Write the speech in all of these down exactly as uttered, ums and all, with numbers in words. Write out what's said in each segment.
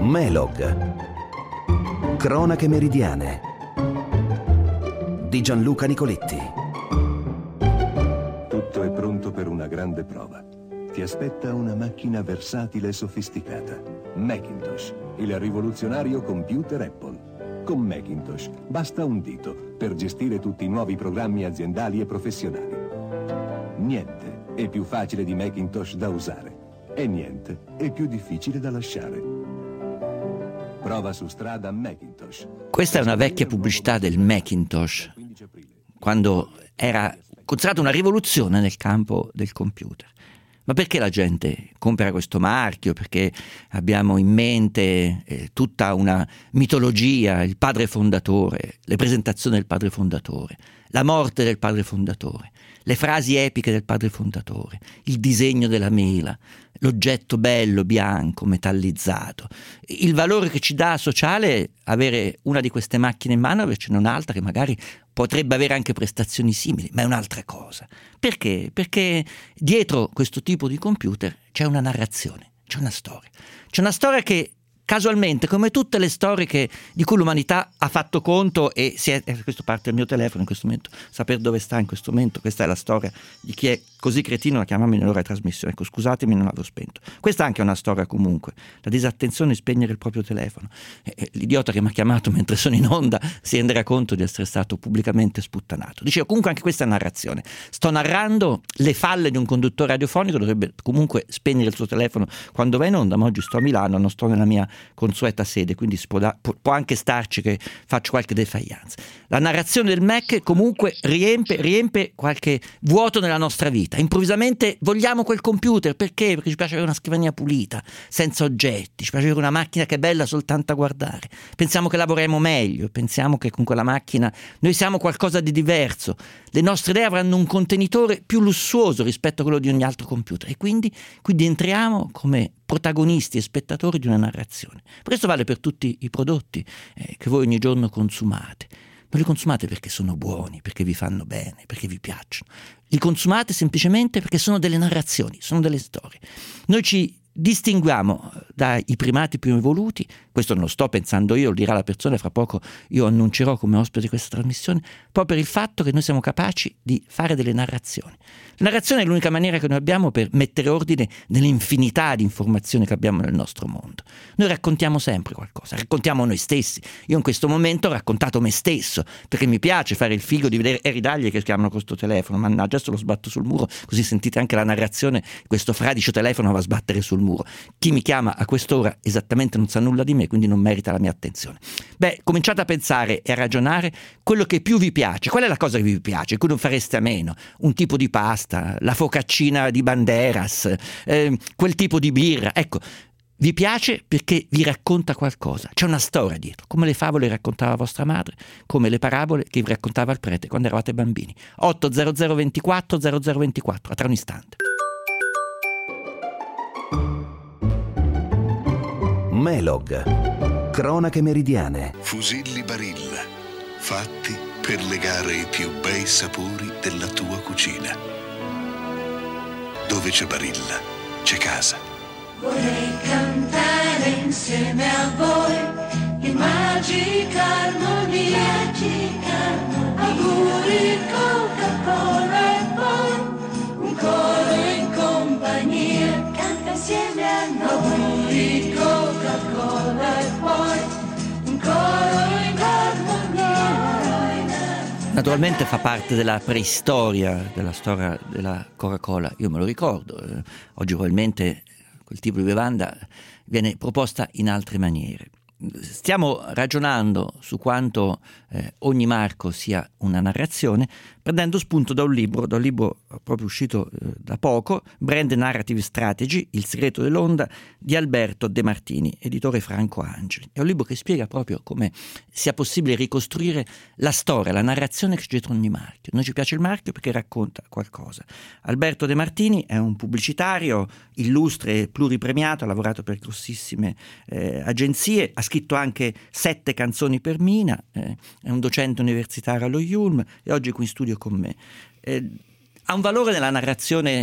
Melog. Cronache meridiane di Gianluca Nicoletti. Tutto è pronto per una grande prova. Ti aspetta una macchina versatile e sofisticata. Macintosh, il rivoluzionario computer Apple. Con Macintosh basta un dito per gestire tutti i nuovi programmi aziendali e professionali. Niente è più facile di Macintosh da usare e niente è più difficile da lasciare. Prova su strada Macintosh. Questa è una vecchia pubblicità del Macintosh, quando era considerata una rivoluzione nel campo del computer. Ma perché la gente compra questo marchio? Perché abbiamo in mente eh, tutta una mitologia, il padre fondatore, le presentazioni del padre fondatore, la morte del padre fondatore, le frasi epiche del padre fondatore, il disegno della mela, l'oggetto bello, bianco, metallizzato. Il valore che ci dà sociale avere una di queste macchine in mano, avercene un'altra che magari potrebbe avere anche prestazioni simili, ma è un'altra cosa. Perché? Perché dietro questo tipo di computer c'è una narrazione, c'è una storia. C'è una storia che casualmente, come tutte le storie che, di cui l'umanità ha fatto conto e si è, eh, questo parte il mio telefono in questo momento, sapere dove sta in questo momento, questa è la storia di chi è così cretino da chiamarmi nell'ora di trasmissione. Ecco, scusatemi, non l'avevo spento. Questa è anche una storia comunque, la disattenzione di spegnere il proprio telefono. Eh, eh, l'idiota che mi ha chiamato mentre sono in onda si renderà conto di essere stato pubblicamente sputtanato. Dicevo, comunque anche questa è narrazione. Sto narrando le falle di un conduttore radiofonico, dovrebbe comunque spegnere il suo telefono quando va in onda, ma oggi sto a Milano, non sto nella mia consueta sede, quindi si può, da, può, può anche starci che faccio qualche defiance. La narrazione del Mac comunque riempie, riempie qualche vuoto nella nostra vita. Improvvisamente vogliamo quel computer, perché? Perché ci piace avere una scrivania pulita, senza oggetti, ci piace avere una macchina che è bella soltanto a guardare, pensiamo che lavoriamo meglio, pensiamo che con quella macchina noi siamo qualcosa di diverso, le nostre idee avranno un contenitore più lussuoso rispetto a quello di ogni altro computer e quindi, quindi entriamo come protagonisti e spettatori di una narrazione. Questo vale per tutti i prodotti eh, che voi ogni giorno consumate. Non li consumate perché sono buoni, perché vi fanno bene, perché vi piacciono. Li consumate semplicemente perché sono delle narrazioni, sono delle storie. Noi ci distinguiamo dai primati più evoluti, questo non lo sto pensando io, lo dirà la persona, fra poco io annuncerò come ospite di questa trasmissione, proprio per il fatto che noi siamo capaci di fare delle narrazioni. La narrazione è l'unica maniera che noi abbiamo per mettere ordine nell'infinità di informazioni che abbiamo nel nostro mondo. Noi raccontiamo sempre qualcosa, raccontiamo noi stessi. Io in questo momento ho raccontato me stesso, perché mi piace fare il figo di vedere eridaglie che chiamano questo telefono, mannaggia, adesso lo sbatto sul muro, così sentite anche la narrazione, questo fradicio telefono va a sbattere sul muro. Chi mi chiama a quest'ora esattamente non sa nulla di me, quindi non merita la mia attenzione. Beh, cominciate a pensare e a ragionare quello che più vi piace. Qual è la cosa che vi piace, di cui non fareste a meno? Un tipo di pasta, la focaccina di Banderas, eh, quel tipo di birra. Ecco, vi piace perché vi racconta qualcosa, c'è una storia dietro, come le favole raccontava vostra madre, come le parabole che vi raccontava il prete quando eravate bambini. otto zero zero ventiquattro zero zero ventiquattro, a tra un istante. Melog. Cronache meridiane. Fusilli Barilla, fatti per legare i più bei sapori della tua cucina. Dove c'è Barilla, c'è casa. Vorrei cantare insieme a voi in magica armonia, magica armonia. Auguri Coca-Cola e poi un coro in compagnia. Canta insieme a noi. Auguri Coca-Cola e poi un coro in armonia. Naturalmente fa parte della preistoria della storia della Coca-Cola, io me lo ricordo, eh, oggi probabilmente quel tipo di bevanda viene proposta in altre maniere. Stiamo ragionando su quanto eh, ogni marco sia una narrazione, prendendo spunto da un libro, da un libro proprio uscito eh, da poco, Brand Narrative Strategy, Il segreto dell'onda, di Alberto De Martini, editore Franco Angeli. È un libro che spiega proprio come sia possibile ricostruire la storia, la narrazione che c'è dietro ogni marchio. Noi ci piace il marchio perché racconta qualcosa. Alberto De Martini è un pubblicitario illustre e pluripremiato, ha lavorato per grossissime eh, agenzie, ha scritto anche sette canzoni per Mina, eh, è un docente universitario allo Yulm e oggi è qui in studio con me. Eh, ha un valore nella narrazione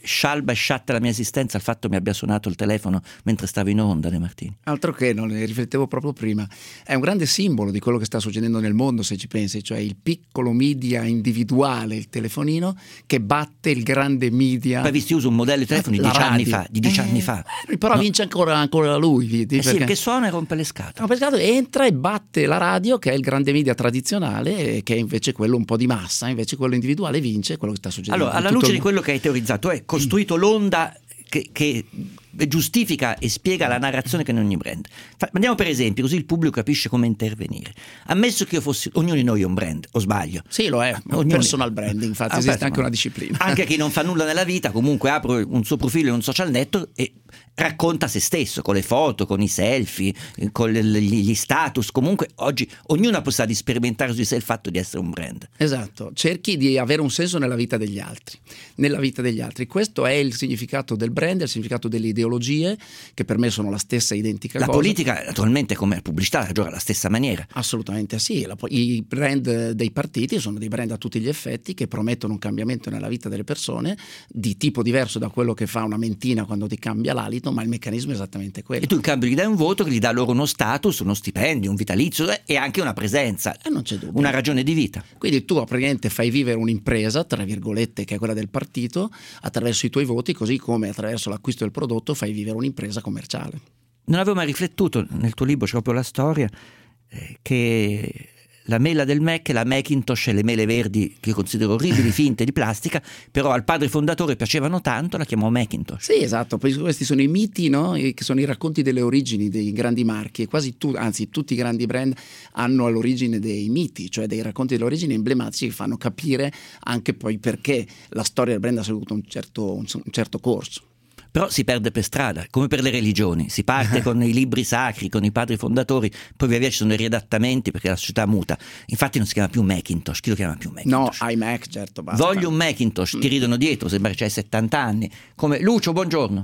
scialba e sciatta la mia esistenza il fatto che mi abbia suonato il telefono mentre stavo in onda, De Martini. Altro che, non ne riflettevo proprio prima. È un grande simbolo di quello che sta succedendo nel mondo, se ci pensi, cioè il piccolo media individuale, il telefonino, che batte il grande media. Poi visti uso un modello di telefono di La dieci anni radio. fa, di dieci Eh, anni fa. Però No. vince ancora, ancora lui. vedi, Eh sì, perché- che suona e rompe le scatole. No, perché entra e batte la radio, che è il grande media tradizionale, e che è invece quello un po' di massa, invece quello individuale vince quello che sta succedendo. Allora, in alla tutto luce il di quello che hai teorizzato, è costruito l'onda che, che giustifica e spiega la narrazione che in ogni brand. Fa- Andiamo per esempio, così il pubblico capisce come intervenire. Ammesso che io fossi, ognuno di noi è un brand, o sbaglio? Sì, lo è, Ognuno- personal branding, infatti Ah, esiste aspetta, anche ma- una disciplina. Anche chi non fa nulla nella vita, comunque apre un suo profilo in un social network e racconta se stesso, con le foto, con i selfie, eh, con le- gli gli status. Comunque oggi ognuno ha possibilità di sperimentare su di sé il fatto di essere un brand. Esatto, cerchi di avere un senso nella vita degli altri, nella vita degli altri. Questo è il significato del brand, il significato delle ideologie, che per me sono la stessa identica La cosa. politica, naturalmente, come la pubblicità, ragiona alla stessa maniera. Assolutamente sì, La po- i brand dei partiti sono dei brand a tutti gli effetti che promettono un cambiamento nella vita delle persone di tipo diverso da quello che fa una mentina quando ti cambia l'alito, ma il meccanismo è esattamente quello. E tu in cambio gli dai un voto che gli dà loro uno status, uno stipendio, un vitalizio eh, e anche una presenza, E non c'è dubbio. una ragione di vita. Quindi tu praticamente fai vivere un'impresa, tra virgolette, che è quella del partito, attraverso i tuoi voti, così come attraverso l'acquisto del prodotto fai vivere un'impresa commerciale. Non avevo mai riflettuto, nel tuo libro c'è proprio la storia, eh, che la mela del Mac e la Macintosh e le mele verdi, che io considero orribili, finte di plastica, però al padre fondatore piacevano tanto, la chiamò Macintosh. Sì, esatto, poi questi sono i miti, no? E che sono i racconti delle origini dei grandi marchi, e quasi tu, anzi tutti i grandi brand hanno all'origine dei miti, cioè dei racconti delle origini emblematici che fanno capire anche poi perché la storia del brand ha seguito un certo, un certo corso. Però si perde per strada, come per le religioni, si parte con i libri sacri, con i padri fondatori, poi via via ci sono i riadattamenti perché la società muta. Infatti non si chiama più Macintosh, chi lo chiama più No, Macintosh? iMac, certo, basta. Voglio un Macintosh, ti ridono dietro, sembra che c'hai settanta anni. Come Lucio, buongiorno.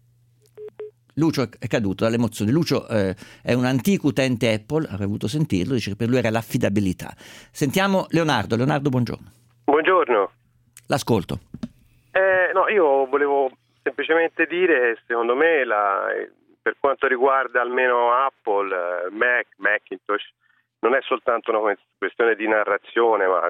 Lucio è caduto dalle emozioni. Lucio eh, è un antico utente Apple, avrei voluto sentirlo, dice che per lui era l'affidabilità. Sentiamo Leonardo. Leonardo, buongiorno. Buongiorno. L'ascolto. Eh, no, io volevo semplicemente dire, secondo me, la, per quanto riguarda almeno Apple, eh, Mac, Macintosh, non è soltanto una questione di narrazione, ma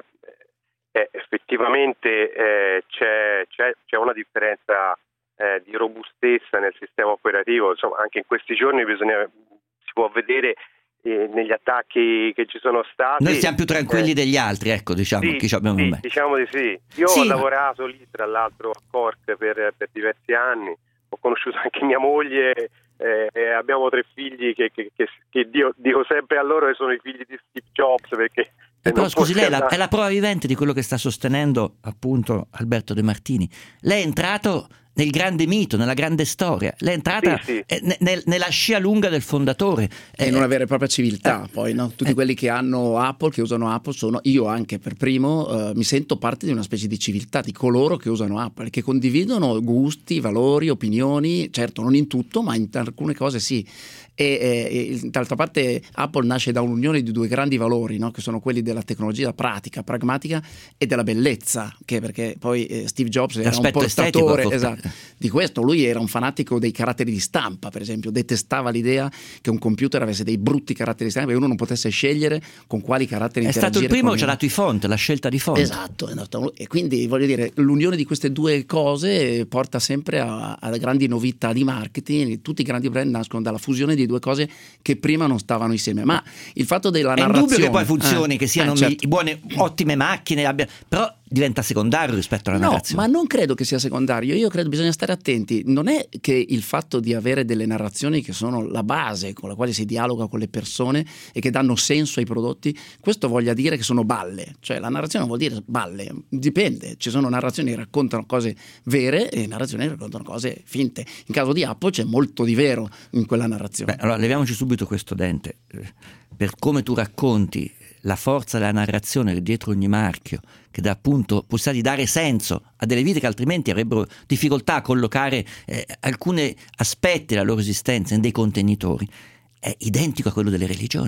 eh, effettivamente eh, c'è, c'è, c'è una differenza eh, di robustezza nel sistema operativo. Insomma, anche in questi giorni bisogna, si può vedere eh, negli attacchi che ci sono stati. Noi siamo più tranquilli eh, degli altri, ecco, diciamo, sì, chi ci abbiamo sì, me. diciamo di sì. Io Sì, ho ma- lavorato lì, tra l'altro, a Cork per, per diversi anni, ho conosciuto anche mia moglie, eh, e abbiamo tre figli che, che, che, che Dio, dico sempre a loro che sono i figli di Steve Jobs, perché Eh, però non scusi, lei è la, andare- è la prova vivente di quello che sta sostenendo appunto Alberto De Martini. Lei è entrato nel grande mito, nella grande storia. Lei è entrata Sì, sì. eh, ne- nel- nella scia lunga del fondatore. E Eh, in una vera e propria civiltà, eh, poi, no? Tutti eh. quelli che hanno Apple, che usano Apple, sono io anche per primo, eh, mi sento parte di una specie di civiltà di coloro che usano Apple, che condividono gusti, valori, opinioni, certo non in tutto, ma in alcune cose sì. E, e, e d'altra parte Apple nasce da un'unione di due grandi valori, no? Che sono quelli della tecnologia pratica, pragmatica e della bellezza, che perché poi eh, Steve Jobs era un L'aspetto estetico, portatore forse. esatto, di questo. Lui era un fanatico dei caratteri di stampa, per esempio, detestava l'idea che un computer avesse dei brutti caratteri di stampa e uno non potesse scegliere con quali caratteri È stato il interagire primo con che ci ha dato i font, la scelta di font. Esatto, esatto. E quindi voglio dire, l'unione di queste due cose porta sempre a, a grandi novità di marketing. Tutti i grandi brand nascono dalla fusione di due cose che prima non stavano insieme. Ma il fatto della È narrazione, indubbio che poi funzioni, eh, che siano eh, certo. mi- buone, ottime macchine, abbia- però diventa secondario rispetto alla No, narrazione. ma non credo che sia secondario. Io credo bisogna stare attenti. Non è che il fatto di avere delle narrazioni che sono la base con la quale si dialoga con le persone e che danno senso ai prodotti, questo voglia dire che sono balle. Cioè la narrazione non vuol dire balle, dipende. Ci sono narrazioni che raccontano cose vere e narrazioni che raccontano cose finte. In caso di Apple c'è molto di vero in quella narrazione. Beh, allora leviamoci subito questo dente. Eh, Per come tu racconti la forza della narrazione dietro ogni marchio, che dà appunto possibilità di dare senso a delle vite che altrimenti avrebbero difficoltà a collocare eh, alcuni aspetti della loro esistenza in dei contenitori, è identico a quello delle religioni.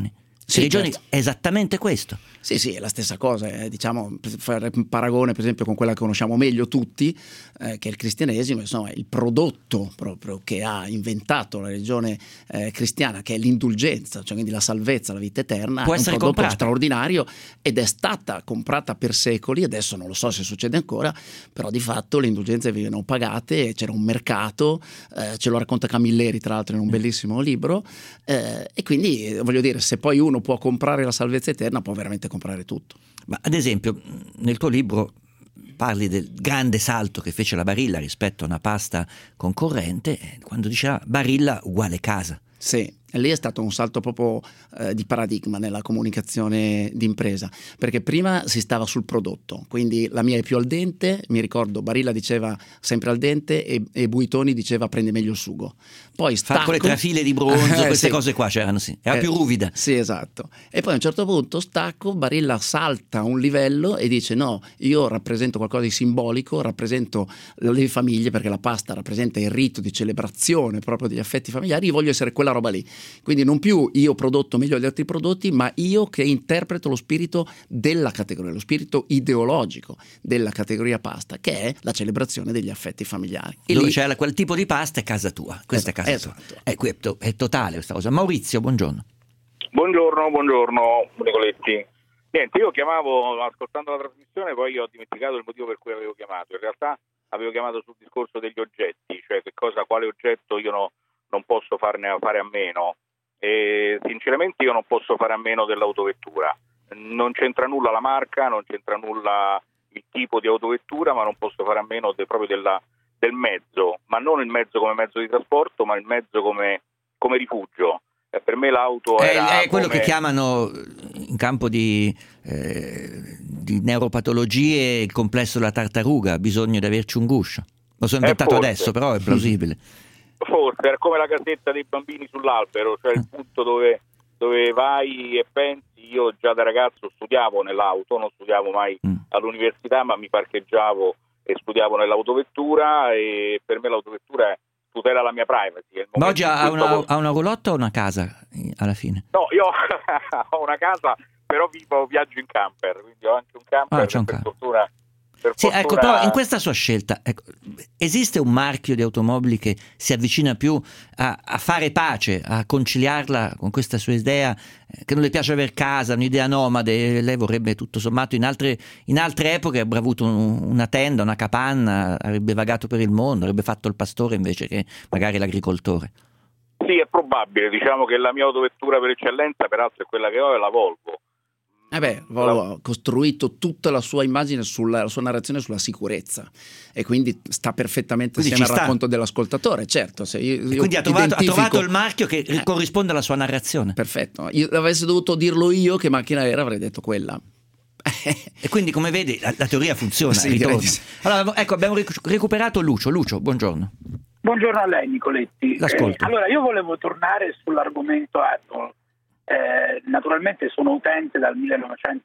Sì, religioni certo. è esattamente questo. Sì, sì, è la stessa cosa, eh, diciamo, per fare un paragone per esempio con quella che conosciamo meglio tutti, eh, che è il cristianesimo, insomma, il prodotto proprio che ha inventato la religione eh, cristiana, che è l'indulgenza, cioè quindi la salvezza, la vita eterna, Può è un essere prodotto comprata. straordinario ed è stata comprata per secoli, adesso non lo so se succede ancora, però di fatto le indulgenze venivano pagate, c'era un mercato, eh, ce lo racconta Camilleri tra l'altro in un bellissimo libro, eh, e quindi eh, voglio dire, se poi uno può comprare la salvezza eterna può veramente comprare tutto. Ma ad esempio nel tuo libro parli del grande salto che fece la Barilla rispetto a una pasta concorrente quando diceva Barilla uguale casa. Sì, e lì è stato un salto proprio eh, di paradigma nella comunicazione d'impresa, perché prima si stava sul prodotto, quindi la mia è più al dente, mi ricordo Barilla diceva sempre al dente e, e Buitoni diceva prende meglio il sugo. Poi stacco, con le trafile di bronzo, eh, queste sì. cose qua c'erano, sì. Era Eh, più ruvida. Sì, esatto. E poi a un certo punto stacco, Barilla salta un livello e dice no, io rappresento qualcosa di simbolico, rappresento le famiglie, perché la pasta rappresenta il rito di celebrazione proprio degli affetti familiari, io voglio essere quella roba lì. Quindi non più io prodotto meglio degli altri prodotti, ma io che interpreto lo spirito della categoria, lo spirito ideologico della categoria pasta, che è la celebrazione degli affetti familiari. E Dove lì- c'è quel tipo di pasta è casa tua, questa Esatto, è casa esatto. tua. È, que- è totale questa cosa. Maurizio, buongiorno. Buongiorno, buongiorno Nicoletti. Niente, io chiamavo ascoltando la trasmissione, poi ho dimenticato il motivo per cui avevo chiamato. In realtà avevo chiamato sul discorso degli oggetti, cioè che cosa, quale oggetto io no, non posso farne fare a meno. E sinceramente io non posso fare a meno dell'autovettura. Non c'entra nulla la marca, non c'entra nulla il tipo di autovettura, ma non posso fare a meno de, proprio della, del mezzo, ma non il mezzo come mezzo di trasporto, ma il mezzo come, come rifugio. E per me l'auto È, era è quello come... che chiamano in campo di, eh, di neuropatologie il complesso della tartaruga, bisogno di averci un guscio. Lo so inventato forse. adesso, però è plausibile. Forse era come la casetta dei bambini sull'albero, cioè il punto dove, dove vai e pensi. Io già da ragazzo studiavo nell'auto, non studiavo mai Mm. all'università, ma mi parcheggiavo e studiavo nell'autovettura, e per me l'autovettura è, tutela la mia privacy. È il Ma momento oggi in ha cui una, sto- ha una roulotte o una casa eh, alla fine? No, io ho una casa, però vivo, viaggio in camper, quindi ho anche un camper, Ah, c'è un per camper. fortuna... Per Sì, fortuna... ecco, però in questa sua scelta ecco, esiste un marchio di automobili che si avvicina più a, a fare pace, a conciliarla con questa sua idea eh, che non le piace aver casa, un'idea nomade. Lei vorrebbe tutto sommato in altre, in altre epoche avrebbe avuto un- una tenda, una capanna, avrebbe vagato per il mondo, avrebbe fatto il pastore invece che magari l'agricoltore. Sì, è probabile, diciamo che la mia autovettura per eccellenza peraltro è quella che ho, è la Volvo. Eh beh, Volvo ha costruito tutta la sua immagine, sulla la sua narrazione sulla sicurezza e quindi sta perfettamente Quindi insieme ci al sta. racconto dell'ascoltatore, certo. Se io, E io quindi ha trovato, ha identifico- trovato il marchio che Eh, corrisponde alla sua narrazione. Perfetto, io avessi dovuto dirlo io che macchina era avrei detto quella. E quindi come vedi la, la teoria funziona, Sì, ritorna. direi di sì. Allora, ecco, abbiamo ric- recuperato Lucio. Lucio, buongiorno. Buongiorno a lei Nicoletti. L'ascolto. Eh, allora io volevo tornare sull'argomento Apple. Eh, naturalmente sono utente dal millenovecento,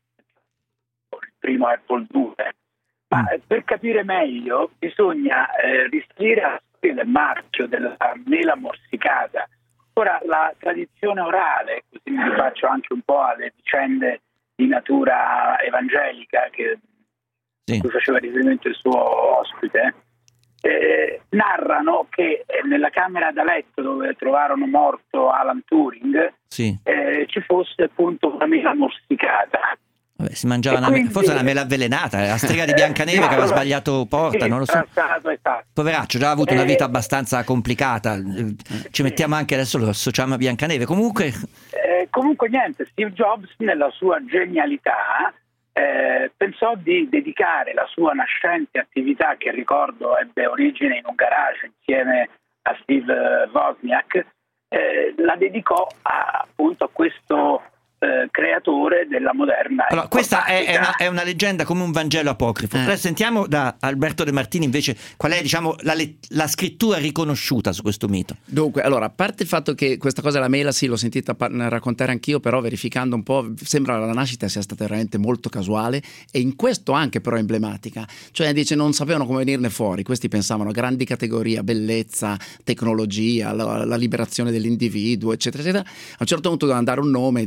il primo Apple due, ma eh, per capire meglio bisogna eh, risalire alla storia del marchio della mela morsicata. Ora la tradizione orale, così mi rifaccio anche un po' alle vicende di natura evangelica che Sì. cui faceva riferimento il suo ospite, eh, narrano che eh, nella camera da letto dove trovarono morto Alan Turing Sì. eh, ci fosse appunto una mela morsicata. Vabbè, si mangiava E una, me- quindi- forse una mela avvelenata, la strega di Biancaneve che aveva sbagliato porta, Sì, non lo so. esatto, esatto. Poveraccio, già ha avuto una Eh, vita abbastanza complicata. Eh, Ci mettiamo anche adesso, lo associamo a Biancaneve. Comunque, Eh, comunque niente, Steve Jobs nella sua genialità eh, pensò di dedicare la sua nascente attività, che ricordo ebbe origine in un garage insieme a Steve Wozniak, eh, la dedicò a, appunto a questo eh, creatore della moderna allora, questa è, è, informatica. una, è una leggenda come un Vangelo apocrifo. Eh. Adesso sentiamo da Alberto De Martini invece qual è, diciamo, la, le- la scrittura riconosciuta su questo mito. Dunque, allora, a parte il fatto che questa cosa della mela, sì, l'ho sentita par- raccontare anch'io, però verificando un po', sembra che la nascita sia stata veramente molto casuale e in questo anche però emblematica. Cioè, dice, non sapevano come venirne fuori, questi pensavano a grandi categorie, bellezza, tecnologia, la, la liberazione dell'individuo, eccetera, eccetera. A un certo punto doveva andare un nome e dice, ma beh,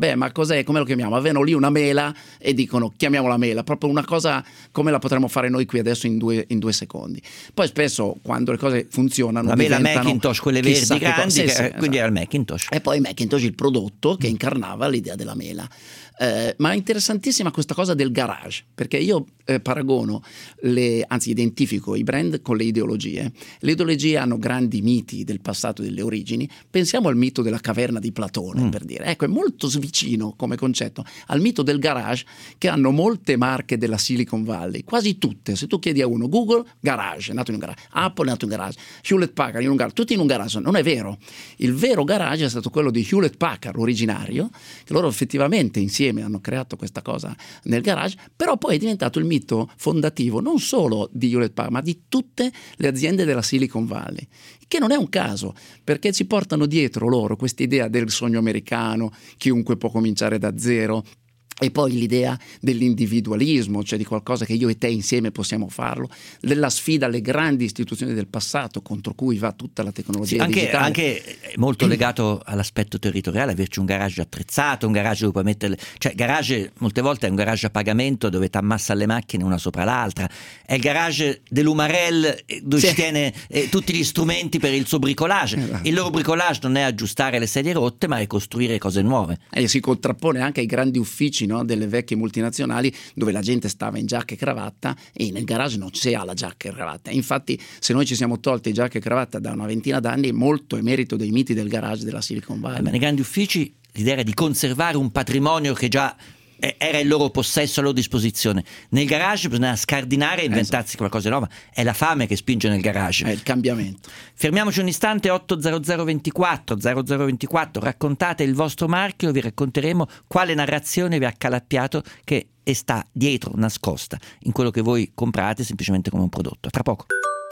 vabbè, ma cos'è, come lo chiamiamo? Avevano lì una mela e dicono chiamiamola mela, proprio una cosa come la potremmo fare noi qui adesso in due, in due secondi. Poi spesso quando le cose funzionano, la mela diventano Macintosh, quelle verdi grandi, sì, che, sì, quindi esatto. era il Macintosh. E poi Macintosh, il prodotto che incarnava l'idea della mela. Eh, ma è interessantissima questa cosa del garage, perché io eh, paragono, le, anzi identifico i brand con le ideologie. Le ideologie hanno grandi miti del passato e delle origini. Pensiamo al mito della caverna di Platone, mm. per dire. Ecco, è molto vicino come concetto al mito del garage, che hanno molte marche della Silicon Valley, quasi tutte. Se tu chiedi a uno, Google, garage, è nato in un garage, Apple è nato in un garage, Hewlett Packard in un garage, tutti in un garage. Non è vero. Il vero garage è stato quello di Hewlett Packard originario, che loro effettivamente insieme hanno creato questa cosa nel garage, però poi è diventato il mito fondativo non solo di Hewlett Packard, ma di tutte le aziende della Silicon Valley, che non è un caso, perché ci portano dietro loro questa idea del sogno americano, chiunque può cominciare da zero. E poi l'idea dell'individualismo, cioè di qualcosa che io e te insieme possiamo farlo, della sfida alle grandi istituzioni del passato contro cui va tutta la tecnologia sì, anche, digitale. Anche molto legato all'aspetto territoriale, averci un garage attrezzato, un garage dove puoi mettere, cioè garage molte volte è un garage a pagamento dove ti ammassa le macchine una sopra l'altra, è il garage dell'Umarell dove sì. ci tiene eh, tutti gli strumenti per il suo bricolage. Esatto. Il loro bricolage non è aggiustare le sedie rotte, ma è costruire cose nuove. E si contrappone anche ai grandi uffici, no, delle vecchie multinazionali dove la gente stava in giacca e cravatta, e nel garage non si ha la giacca e cravatta. Infatti se noi ci siamo tolti giacca e cravatta da una ventina d'anni, molto è merito dei miti del garage della Silicon Valley. Ma nei grandi uffici l'idea era di conservare un patrimonio che già era il loro possesso, a loro disposizione. Nel garage bisogna scardinare e inventarsi esatto. qualcosa di nuovo. È la fame che spinge nel garage, è il cambiamento. Fermiamoci un istante. Otto zero zero ventiquattro zero zero ventiquattro, raccontate il vostro marchio, vi racconteremo quale narrazione vi ha accalappiato che sta dietro, nascosta in quello che voi comprate semplicemente come un prodotto. Tra poco.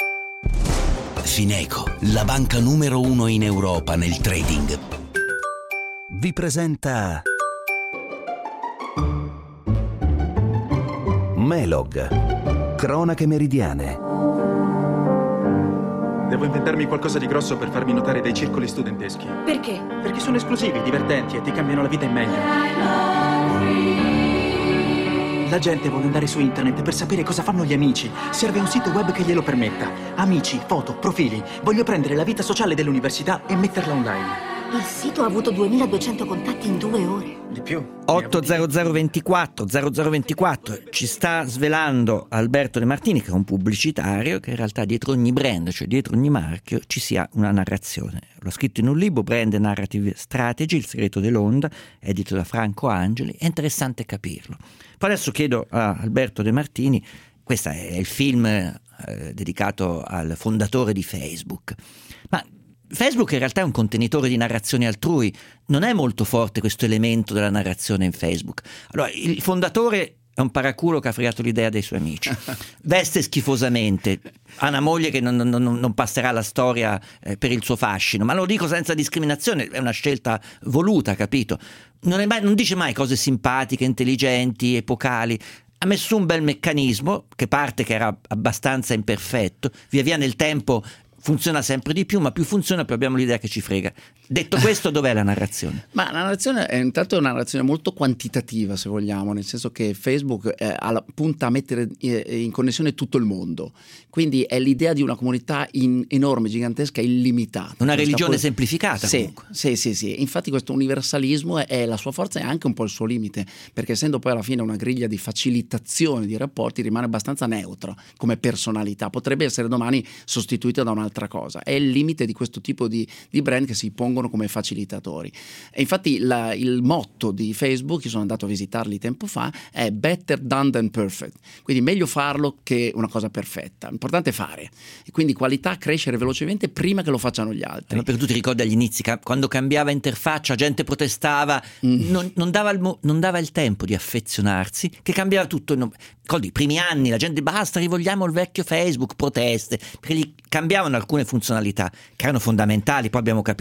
Fineco, la banca numero uno in Europa nel trading, vi presenta Melog, cronache meridiane. Devo inventarmi qualcosa di grosso per farmi notare dai circoli studenteschi. Perché? Perché sono esclusivi, divertenti e ti cambiano la vita in meglio. La gente vuole andare su internet per sapere cosa fanno gli amici. Serve un sito web che glielo permetta. Amici, foto, profili. Voglio prendere la vita sociale dell'università e metterla online. Il sito ha avuto duemiladuecento contatti in due ore. Di più. otto zero zero ventiquattro zero zero ventiquattro ci sta svelando Alberto De Martini, che è un pubblicitario, che in realtà dietro ogni brand, cioè dietro ogni marchio, ci sia una narrazione. L'ho scritto in un libro, Brand Narrative Strategy, il segreto dell'onda, edito da Franco Angeli. È interessante capirlo. Poi adesso chiedo a Alberto De Martini, questo è il film eh, dedicato al fondatore di Facebook, ma Facebook in realtà è un contenitore di narrazioni altrui, non è molto forte questo elemento della narrazione in Facebook. Allora, il fondatore è un paraculo che ha fregato l'idea dei suoi amici, veste schifosamente, ha una moglie che non, non, non passerà alla storia eh, per il suo fascino, ma lo dico senza discriminazione, è una scelta voluta, capito? Non, è mai, non dice mai cose simpatiche, intelligenti, epocali. Ha messo un bel meccanismo che parte che era abbastanza imperfetto, via via nel tempo funziona sempre di più, ma più funziona più abbiamo l'idea che ci frega. Detto questo, dov'è la narrazione? Ma la narrazione è intanto una narrazione molto quantitativa, se vogliamo, nel senso che Facebook è alla, punta a mettere in connessione tutto il mondo, quindi è l'idea di una comunità in, enorme, gigantesca, illimitata. Una religione poi semplificata, sì, comunque. Sì, sì, sì. Infatti questo universalismo è, è la sua forza e anche un po' il suo limite, perché essendo poi alla fine una griglia di facilitazione di rapporti, rimane abbastanza neutro come personalità. Potrebbe essere domani sostituita da un'altra cosa. È il limite di questo tipo di, di brand che si pongono come facilitatori. E infatti la, il motto di Facebook, io sono andato a visitarli tempo fa, è better done than perfect, quindi meglio farlo che una cosa perfetta. L'importante è fare, e quindi qualità, crescere velocemente prima che lo facciano gli altri. Ma perché tu ti ricordi agli inizi, quando cambiava interfaccia, gente protestava, mm. non, non, dava il mo- non dava il tempo di affezionarsi, che cambiava tutto. Non, ricordi, i primi anni la gente basta, rivogliamo il vecchio Facebook, proteste, perché gli cambiavano alcune funzionalità che erano fondamentali, poi abbiamo capito che erano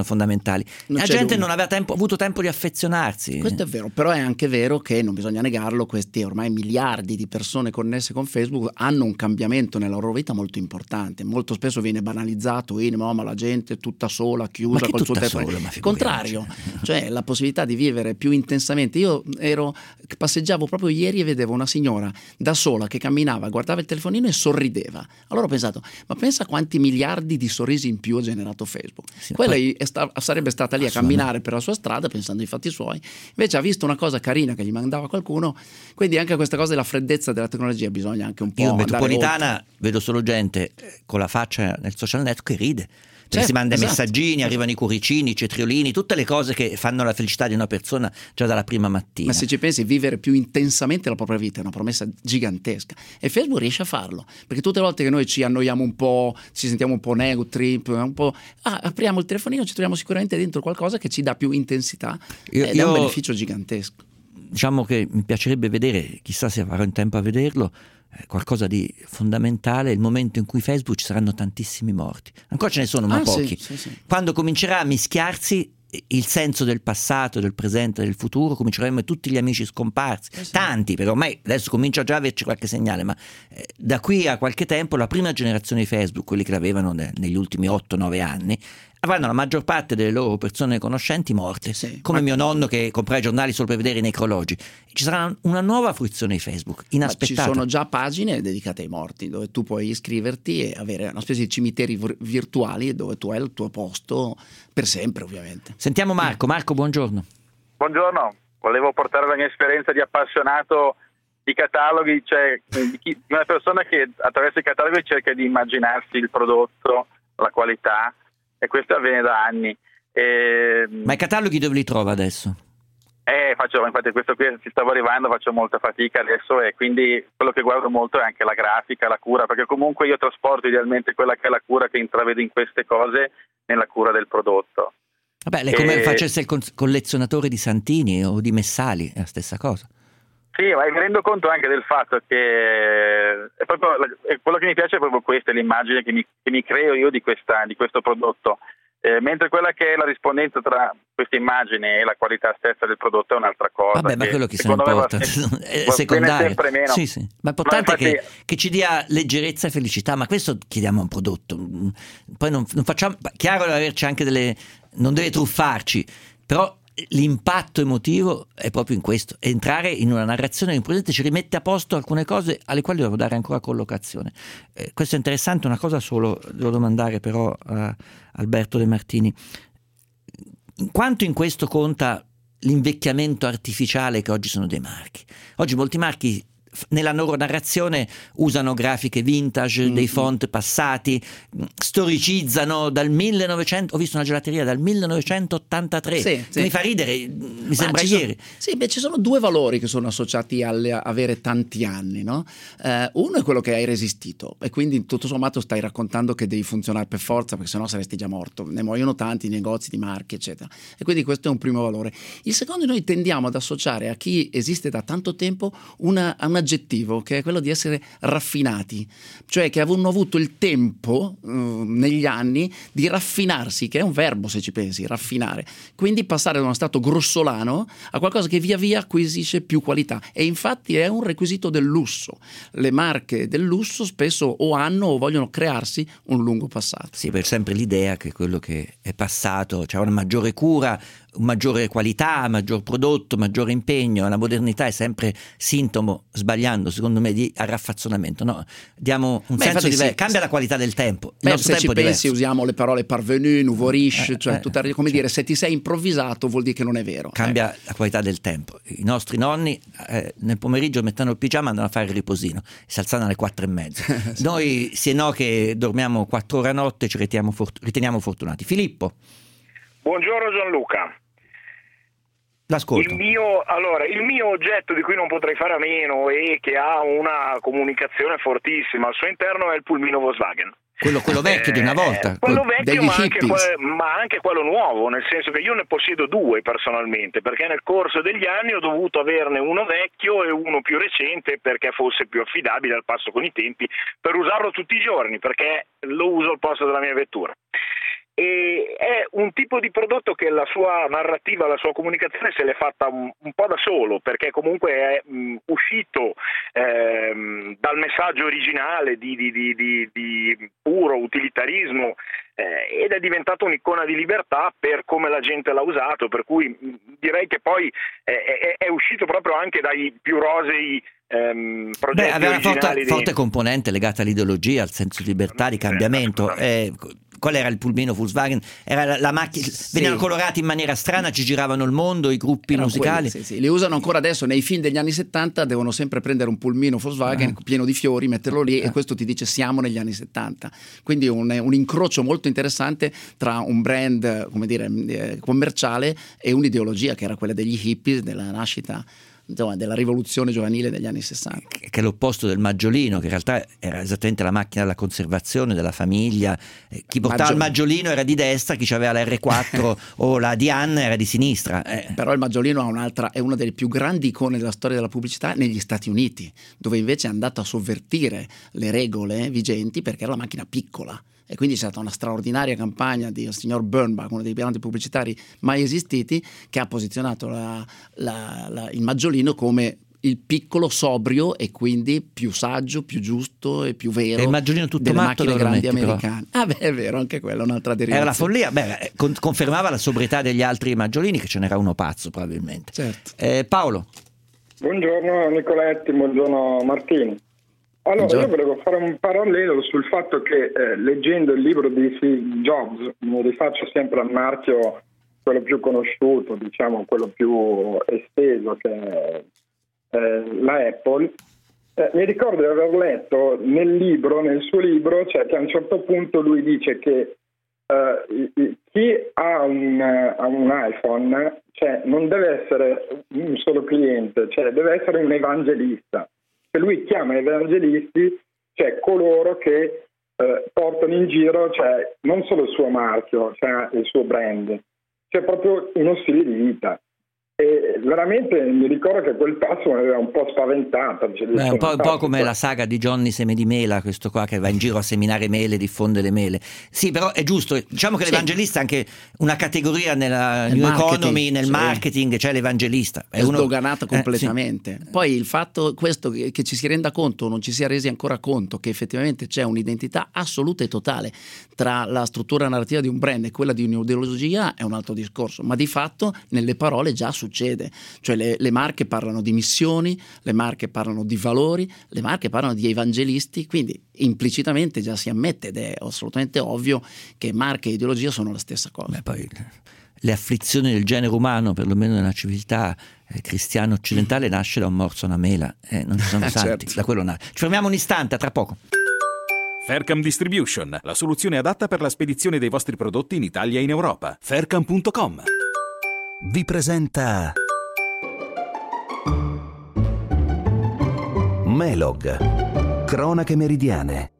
fondamentali. Non la c'è gente dubbio. non aveva tempo, avuto tempo di affezionarsi. Questo è vero, però è anche vero che non bisogna negarlo, questi ormai miliardi di persone connesse con Facebook hanno un cambiamento nella loro vita molto importante. Molto spesso viene banalizzato in no, ma la gente è tutta sola, chiusa Ma col suo tutta telefono. sola, ma figuriamoci. Contrario, cioè la possibilità di vivere più intensamente. Io ero passeggiavo proprio ieri e vedevo una signora da sola che camminava, guardava il telefonino e sorrideva. Allora ho pensato, ma pensa quanti miliardi di sorrisi in più ha generato Facebook. Sì, Quella poi- è sta- sarebbe stata lì a Assolutamente. camminare per la sua strada pensando ai fatti suoi, invece ha visto una cosa carina che gli mandava qualcuno, quindi anche questa cosa della freddezza della tecnologia bisogna anche un po' Io in andare metropolitana oltre. vedo solo gente eh, con la faccia nel social network che ride. Perché Certo, si manda i esatto. messaggini, arrivano i cuoricini, i cetriolini, tutte le cose che fanno la felicità di una persona già dalla prima mattina. Ma se ci pensi, vivere più intensamente la propria vita è una promessa gigantesca e Facebook riesce a farlo, perché tutte le volte che noi ci annoiamo un po', ci sentiamo un po' neutri, un po', ah, apriamo il telefonino, ci troviamo sicuramente dentro qualcosa che ci dà più intensità Io- ed è un io- beneficio gigantesco. Diciamo che mi piacerebbe vedere, chissà se avrò in tempo a vederlo, eh, qualcosa di fondamentale, il momento in cui Facebook ci saranno tantissimi morti. Ancora ce ne sono, ma Ah, sì, pochi. sì, sì. Quando comincerà a mischiarsi il senso del passato, del presente, del futuro, cominceremo tutti gli amici scomparsi, tanti, però ormai adesso comincia già a averci qualche segnale, ma eh, da qui a qualche tempo la prima generazione di Facebook, quelli che l'avevano ne- negli ultimi otto nove anni, avranno la maggior parte delle loro persone conoscenti morte, Sì, come ma- mio nonno che comprava i giornali solo per vedere i necrologi. Ci sarà una nuova fruizione di Facebook, Ma ci inaspettata. sono già pagine dedicate ai morti dove tu puoi iscriverti e avere una specie di cimiteri vir- virtuali dove tu hai il tuo posto per sempre, ovviamente. Sentiamo Marco. Marco, buongiorno. Buongiorno, volevo portare la mia esperienza di appassionato di cataloghi, cioè di chi- di una persona che attraverso i cataloghi cerca di immaginarsi il prodotto, la qualità, e questo avviene da anni. E, Ma i cataloghi dove li trova adesso? eh, faccio, infatti questo qui ci stavo arrivando, faccio molta fatica adesso e quindi quello che guardo molto è anche la grafica, la cura, perché comunque io trasporto idealmente quella che è la cura che intravedo in queste cose nella cura del prodotto. Vabbè, lei come E- facesse il con- collezionatore di Santini o di Messali, è la stessa cosa. Sì, ma mi rendo conto anche del fatto che è proprio la- è quello che mi piace è proprio questa, è l'immagine che mi, che mi creo io di, questa, di questo prodotto. Eh, mentre quella che è la rispondenza tra questa immagine e la qualità stessa del prodotto è un'altra cosa. Vabbè, ma che quello che se ne secondo me va importa, se- è va secondario. bene sempre meno. Sì, sì. Ma l'importante No, infatti- è che, che ci dia leggerezza e felicità, ma questo chiediamo a un prodotto. Mm, Poi non, non facciamo. Chiaro deve averci anche delle. Non deve truffarci, però l'impatto emotivo è proprio in questo. Entrare in una narrazione che in ci rimette a posto alcune cose alle quali devo dare ancora collocazione. Eh, questo è interessante, una cosa solo devo domandare però a Alberto De Martini. Quanto in questo conta l'invecchiamento artificiale che oggi sono dei marchi? Oggi molti marchi f- nella loro narrazione usano grafiche vintage, Mm-hmm. dei font passati, mh, storicizzano dal millenovecento, ho visto una gelateria dal millenovecentottantatré, Sì, che sì. mi fa ridere, mi Ma sembra ci sono- ieri. sì, beh, ci sono due valori che sono associati alle avere tanti anni, no? Eh, uno è quello che hai resistito e quindi tutto sommato stai raccontando che devi funzionare per forza perché sennò saresti già morto. Ne muoiono tanti i negozi di marchi, eccetera. E quindi questo è un primo valore. Il secondo, noi tendiamo ad associare a chi esiste da tanto tempo una, a un aggettivo che è quello di essere raffinati, cioè che hanno avuto il tempo eh, negli anni di raffinarsi, che è un verbo se ci pensi, raffinare. Quindi passare da uno stato grossolano a qualcosa che via via acquisisce più qualità e infatti è un requisito del lusso. Le marche del lusso spesso o hanno o vogliono crearsi un lungo passato. Sì, per sempre l'idea che quello che è passato c'è una maggiore cura, maggiore qualità, maggior prodotto, maggiore impegno. La modernità è sempre sintomo, sbagliando secondo me, di arraffazzonamento. No, diamo un Beh, senso infatti diverso, sì. cambia la qualità del tempo. Il Beh, nostro se ci tempo è pensi diverso. usiamo le parole parvenu, nouveau riche, Eh, cioè eh, tutta, come dire, se ti sei improvvisato vuol dire che non è vero. Cambia la qualità del tempo. I nostri nonni eh, nel pomeriggio mettano il pigiama e andano a fare il riposino, si alzano alle quattro e mezza. Noi se no che dormiamo quattro ore a notte ci riteniamo, fort- riteniamo fortunati. Filippo, Buongiorno Gianluca. l'ascolto. Il mio, allora, il mio oggetto di cui non potrei fare a meno e che ha una comunicazione fortissima al suo interno è il pulmino Volkswagen. Quello, quello vecchio di una volta, Quello quel- vecchio degli ma anche, hippies. que- ma anche quello nuovo, nel senso che io ne possiedo due personalmente, perché nel corso degli anni ho dovuto averne uno vecchio e uno più recente perché fosse più affidabile al passo con i tempi, per usarlo tutti i giorni, perché lo uso al posto della mia vettura. e è un tipo di prodotto che la sua narrativa, la sua comunicazione se l'è fatta un, un po' da solo, perché comunque è mh, uscito ehm, dal messaggio originale di, di, di, di, di puro utilitarismo eh, ed è diventato un'icona di libertà per come la gente l'ha usato, per cui mh, direi che poi è, è, è uscito proprio anche dai più rosei ehm, progetti. Beh, aveva una forte, di... forte componente legata all'ideologia, al senso di libertà, di cambiamento. Eh, qual era il pulmino Volkswagen? Era la, la macchina, sì. Venivano colorati in maniera strana, ci giravano il mondo, i gruppi Erano musicali. Quelli, sì, sì. Li usano ancora adesso nei film degli anni settanta, devono sempre prendere un pulmino Volkswagen eh. pieno di fiori, metterlo lì eh. e questo ti dice siamo negli anni settanta. Quindi un, un incrocio molto interessante tra un brand, come dire, eh, commerciale e un'ideologia che era quella degli hippie, della nascita, insomma, della rivoluzione giovanile degli anni sessanta. Che è l'opposto del maggiolino, che in realtà era esattamente la macchina della conservazione della famiglia. Chi portava Maggiol- il maggiolino era di destra, chi aveva la erre quattro o la Diane era di sinistra. Eh. Però il maggiolino ha un'altra, è una delle più grandi icone della storia della pubblicità negli Stati Uniti, dove invece è andato a sovvertire le regole vigenti perché era la macchina piccola. E quindi c'è stata una straordinaria campagna di signor Bernbach, uno dei più grandi pubblicitari mai esistiti, che ha posizionato la, la, la, il maggiolino come il piccolo sobrio e quindi più saggio, più giusto e più vero. E il maggiolino tutto delle matto macchine grandi metti, americane. Però. Ah beh, è vero, anche quella è un'altra derivazione. Era la follia, beh, con, confermava la sobrietà degli altri maggiolini, che ce n'era uno pazzo probabilmente. Certo. Eh, Paolo. Buongiorno Nicoletti, buongiorno Martini. Allora, io volevo fare un parallelo sul fatto che eh, leggendo il libro di Steve Jobs, mi rifaccio sempre al marchio, quello più conosciuto, diciamo quello più esteso, che è eh, la Apple, eh, mi ricordo di aver letto nel libro, nel suo libro, cioè che a un certo punto lui dice che eh, chi ha un, ha un iPhone, cioè non deve essere un solo cliente, cioè deve essere un evangelista. Che lui chiama evangelisti, cioè coloro che eh, portano in giro, cioè non solo il suo marchio, cioè il suo brand, cioè proprio uno stile di vita. E veramente mi ricordo che quel passo mi aveva un po' spaventato. Cioè, Beh, un, po', un po' come la saga di Johnny Seme di Mela, questo qua che va in giro a seminare mele, diffonde le mele. Sì, però è giusto, diciamo che sì. L'evangelista è anche una categoria nella New Economy, nel sì. marketing, cioè l'evangelista. È, è uno... sdoganata completamente. Eh, sì. Poi il fatto questo che, che ci si renda conto, non ci sia resi ancora conto, che effettivamente c'è un'identità assoluta e totale tra la struttura narrativa di un brand e quella di un'ideologia è un altro discorso, ma di fatto nelle parole già succede. Succede, cioè le, le marche parlano di missioni, le marche parlano di valori, le marche parlano di evangelisti, quindi implicitamente già si ammette ed è assolutamente ovvio che marche e ideologia sono la stessa cosa. Beh, poi le afflizioni del genere umano, perlomeno nella civiltà eh, cristiana occidentale, nasce da un morso a una mela, eh, non ci sono santi, certo. Da quello nasce. Ci fermiamo un istante, a tra poco. Faircam Distribution, la soluzione adatta per la spedizione dei vostri prodotti in Italia e in Europa. Faircam punto com vi presenta Melog, cronache meridiane.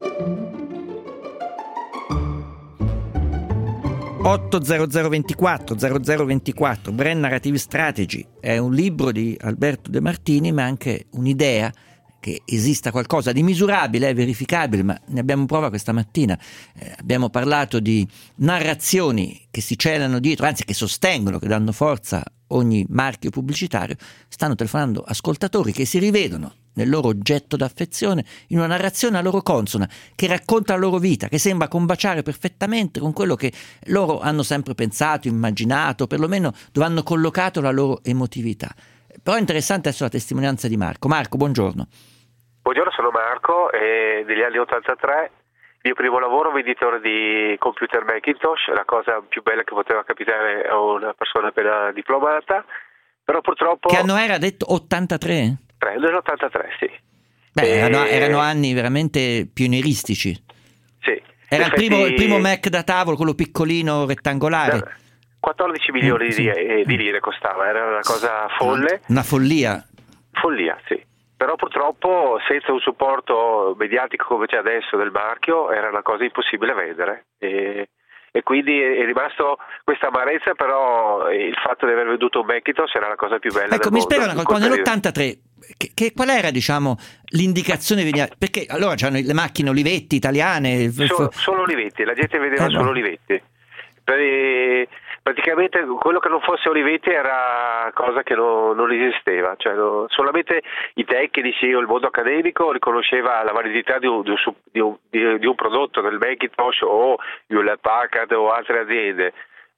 otto zero zero ventiquattro zero zero ventiquattro Brand Narrative Strategy è un libro di Alberto De Martini, ma anche un'idea che esista qualcosa di misurabile, è verificabile, ma ne abbiamo prova questa mattina. Eh, abbiamo parlato di narrazioni che si celano dietro, anzi che sostengono, che danno forza a ogni marchio pubblicitario. Stanno telefonando ascoltatori che si rivedono nel loro oggetto d'affezione in una narrazione a loro consona, che racconta la loro vita, che sembra combaciare perfettamente con quello che loro hanno sempre pensato, immaginato, perlomeno dove hanno collocato la loro emotività. Però è interessante adesso la testimonianza di Marco. Marco, buongiorno. Buongiorno, sono Marco e degli anni ottantatré. Il mio primo lavoro venditore di computer Macintosh, la cosa più bella che poteva capitare a una persona appena diplomata, però purtroppo... Che anno era detto? ottantatré? Nell'ottantatré, sì. Beh, e... erano, erano anni veramente pionieristici. Sì. Era effetti... il, primo, il primo Mac da tavolo, quello piccolino, rettangolare. quattordici milioni eh, sì. di, di lire costava, era una cosa folle. Una follia. Follia, sì. Però purtroppo senza un supporto mediatico come c'è adesso del marchio era una cosa impossibile vendere. E, e quindi è rimasto questa amarezza, però il fatto di aver venduto un Macintosh era la cosa più bella ecco, del mi mondo. spiega una cosa, nell'ottantatré che, che, qual era, diciamo, l'indicazione? Perché allora c'erano le macchine Olivetti italiane. Solo, solo Olivetti, la gente vedeva eh, solo Olivetti. praticamente quello che non fosse Olivetti era cosa che no, non esisteva, cioè no, solamente i tecnici o il mondo accademico riconosceva la validità di un, di un, di un, di un prodotto del Macintosh o Hewlett Packard o altre aziende,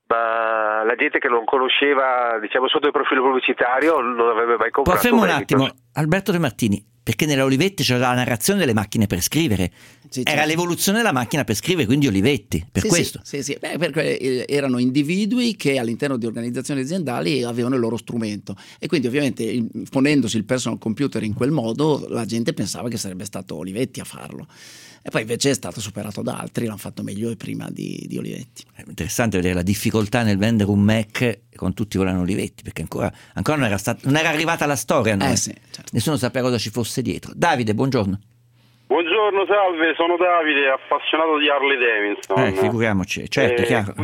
ma la gente che non conosceva, diciamo, sotto il profilo pubblicitario non avrebbe mai comprato. Però fermo un Macintosh. attimo, Alberto De Martini, perché nella Olivetti c'era la narrazione delle macchine per scrivere, sì, era certo. l'evoluzione della macchina per scrivere, quindi Olivetti, per sì, questo. Sì, sì, sì. Beh, perché erano individui che all'interno di organizzazioni aziendali avevano il loro strumento e quindi ovviamente ponendosi il personal computer in quel modo la gente pensava che sarebbe stato Olivetti a farlo. E poi invece è stato superato da altri, l'hanno fatto meglio e prima di, di Olivetti. È interessante vedere la difficoltà nel vendere un Mac con tutti volano Olivetti, perché ancora, ancora non, era stato, non era arrivata la storia, no? Eh sì, certo. Nessuno sapeva cosa ci fosse dietro. Davide, buongiorno. Buongiorno, salve, sono Davide, appassionato di Harley Davidson. Eh, figuriamoci, certo, eh, chiaro.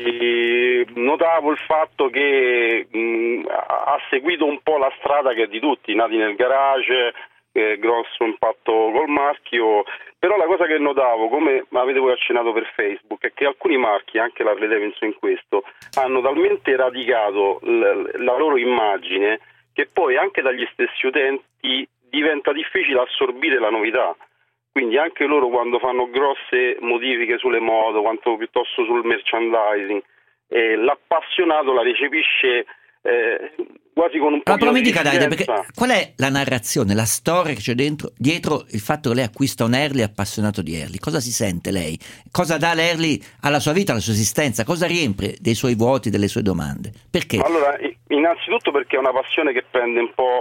Quindi notavo il fatto che mh, ha seguito un po' la strada che è di tutti, nati nel garage, eh, grosso impatto col marchio. Però la cosa che notavo, come avete voi accennato per Facebook, è che alcuni marchi, anche la Harley Davidson in questo, hanno talmente radicato l- la loro immagine che poi anche dagli stessi utenti diventa difficile assorbire la novità. Quindi anche loro quando fanno grosse modifiche sulle moto, quanto piuttosto sul merchandising, eh, l'appassionato la recepisce eh, quasi con un po' allora, di però mi dica Davide, perché diffidenza. qual è la narrazione, la storia che c'è dentro, dietro il fatto che lei acquista un Harley appassionato di Harley? Cosa si sente lei? Cosa dà l'Harley alla sua vita, alla sua esistenza? Cosa riempie dei suoi vuoti, delle sue domande? Perché? Allora, innanzitutto perché è una passione che prende un po',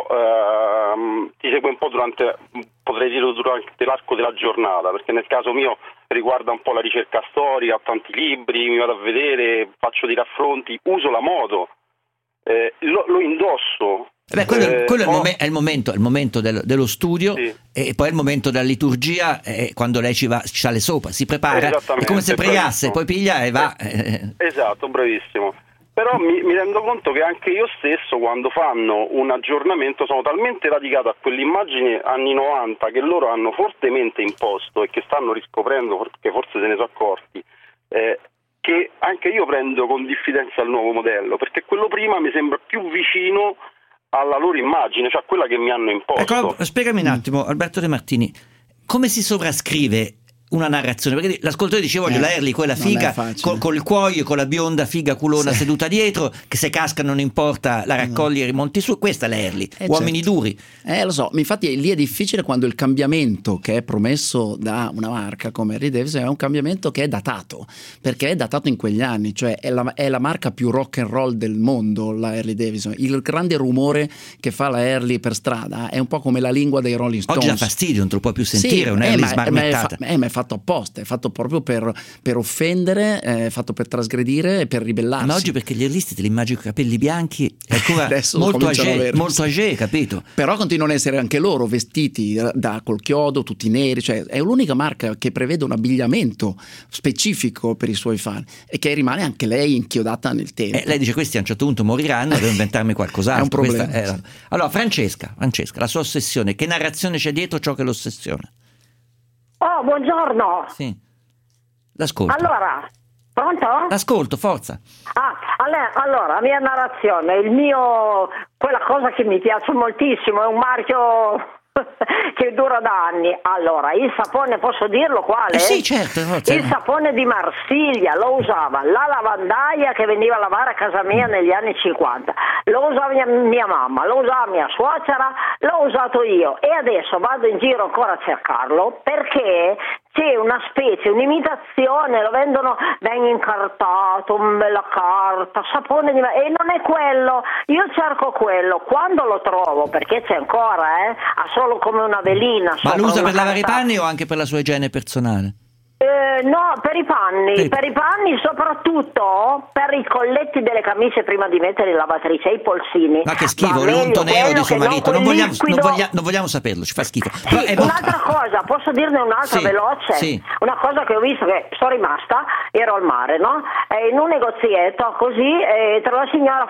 ehm, ti segue un po' durante, potrei dire durante l'arco della giornata, perché nel caso mio riguarda un po' la ricerca storica, ho tanti libri, mi vado a vedere, faccio dei raffronti, uso la moto, eh, lo, lo indosso. Beh, quello, eh, quello è, il ho... momen- è il momento, è il momento dello, dello studio, sì. E poi è il momento della liturgia, eh, quando lei ci va, ci sale sopra, si prepara, è come se pregasse, poi piglia e va. Eh. Esatto, bravissimo. Però mi, mi rendo conto che anche io stesso, quando fanno un aggiornamento, sono talmente radicato a quell'immagine anni novanta che loro hanno fortemente imposto e che stanno riscoprendo, che forse se ne sono accorti, eh, che anche io prendo con diffidenza il nuovo modello, perché quello prima mi sembra più vicino alla loro immagine, cioè quella che mi hanno imposto. Ecco, spiegami un attimo, Alberto De Martini, come si sovrascrive una narrazione? Perché l'ascoltatore diceva voglio eh, la Harley, quella figa col, col cuoio, con la bionda figa culona sì. seduta dietro, che se casca non importa, la raccogli no. e rimonti su, questa è la Harley, eh, uomini certo. duri. Eh lo so, infatti lì è difficile quando il cambiamento che è promesso da una marca come Harley Davidson è un cambiamento che è datato, perché è datato in quegli anni, cioè è la, è la marca più rock and roll del mondo, la Harley Davidson. Il grande rumore che fa la Harley per strada è un po' come la lingua dei Rolling Stones. Oggi dà fastidio, non te lo puoi più sentire, sì, un Harley eh, smarmettata. Ma è, fa, eh, ma è fatto apposta, è fatto proprio per, per offendere, è fatto per trasgredire e per ribellarsi. Ma oggi perché gli arlisti te li immagini con i capelli bianchi, ancora molto âgé, molto âgé, capito? Però continuano a essere anche loro vestiti da, da col chiodo, tutti neri, cioè è l'unica marca che prevede un abbigliamento specifico per i suoi fan e che rimane anche lei inchiodata nel tempo. Eh, lei dice questi a un certo punto moriranno, devo inventarmi qualcos'altro. È un problema. Questa, eh, allora Francesca, Francesca, la sua ossessione, che narrazione c'è dietro ciò che è l'ossessione? Oh, buongiorno. Sì. L'ascolto. Allora, pronto? L'ascolto, forza. Ah, allora, la mia narrazione, il mio, quella cosa che mi piace moltissimo, è un marchio che dura da anni. Allora, il sapone, posso dirlo quale? Eh sì, certo. forza. Il sapone di Marsiglia lo usava la lavandaia che veniva a lavare a casa mia negli anni cinquanta, lo usava mia, mia mamma, lo usava mia suocera, l'ho usato io e adesso vado in giro ancora a cercarlo perché c'è una specie, un'imitazione, lo vendono ben incartato, una bella carta, sapone di... e non è quello, io cerco quello, quando lo trovo, perché c'è ancora, eh, ha solo come una velina. Ma lo usa per lavare i carta. panni o anche per la sua igiene personale? Eh, no, per i panni, sì. per i panni soprattutto per i colletti delle camicie prima di mettere in lavatrice, i polsini. Ma che schifo, l'unto nero di suo marito, non vogliamo, non, vogliamo, non vogliamo saperlo, ci fa schifo. Sì, un'altra cosa, posso dirne un'altra sì, veloce? Sì. Una cosa che ho visto, che sono rimasta, ero al mare, no? E in un negozietto così, e tra la signora fa,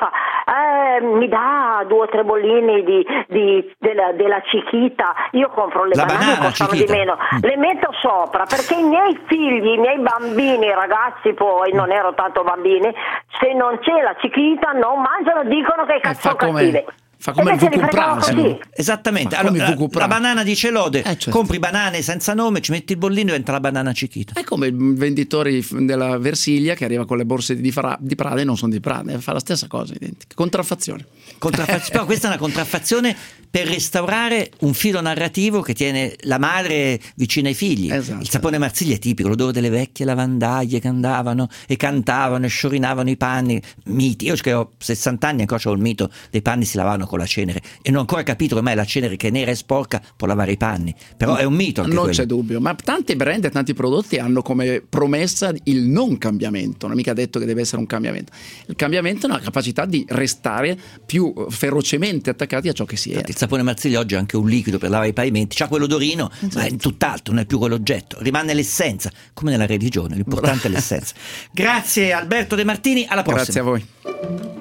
eh, mi dà due o tre bollini di, di, della, della Chiquita, io compro le La banane, banana, costano Chiquita. di meno, Mm. le metto sopra perché i miei figli, i miei bambini, ragazzi, poi non ero tanto bambini, se non c'è la Chiquita non mangiano, dicono che cazzo fa come- cattive. fa come E il invece li V Q fregano Pranzo. così. Esattamente. Ma come Allora, il V Q la, la Pranzo. banana dice lode, Eh, certo. compri banane senza nome, ci metti il bollino e diventa la banana Chiquita. È come i venditori della Versiglia che arriva con le borse di, Fra- di Prada e non sono di Prada, fa la stessa cosa, identica. Contraffazione. Contraffaz- però questa è una contraffazione per restaurare un filo narrativo che tiene la madre vicina ai figli. Esatto. Il sapone Marsiglia è tipico, l'odore delle vecchie lavandaglie che andavano e cantavano e sciorinavano i panni. Miti. Io che ho sessanta anni ancora c'ho il mito dei panni si lavavano con la cenere e non ho ancora capito come mai la cenere che è nera e sporca può lavare i panni. Però è un mito anche Non quello. c'è dubbio, ma tanti brand e tanti prodotti hanno come promessa il non cambiamento, non è mica detto che deve essere un cambiamento. Il cambiamento è una capacità di restare più ferocemente attaccati a ciò che si è. Il sapone Marsiglia oggi è anche un liquido per lavare i pavimenti, c'ha quell'odorino, ma è tutt'altro, non è più quell'oggetto, rimane l'essenza, come nella religione, l'importante è l'essenza. Grazie Alberto De Martini, alla prossima. Grazie a voi.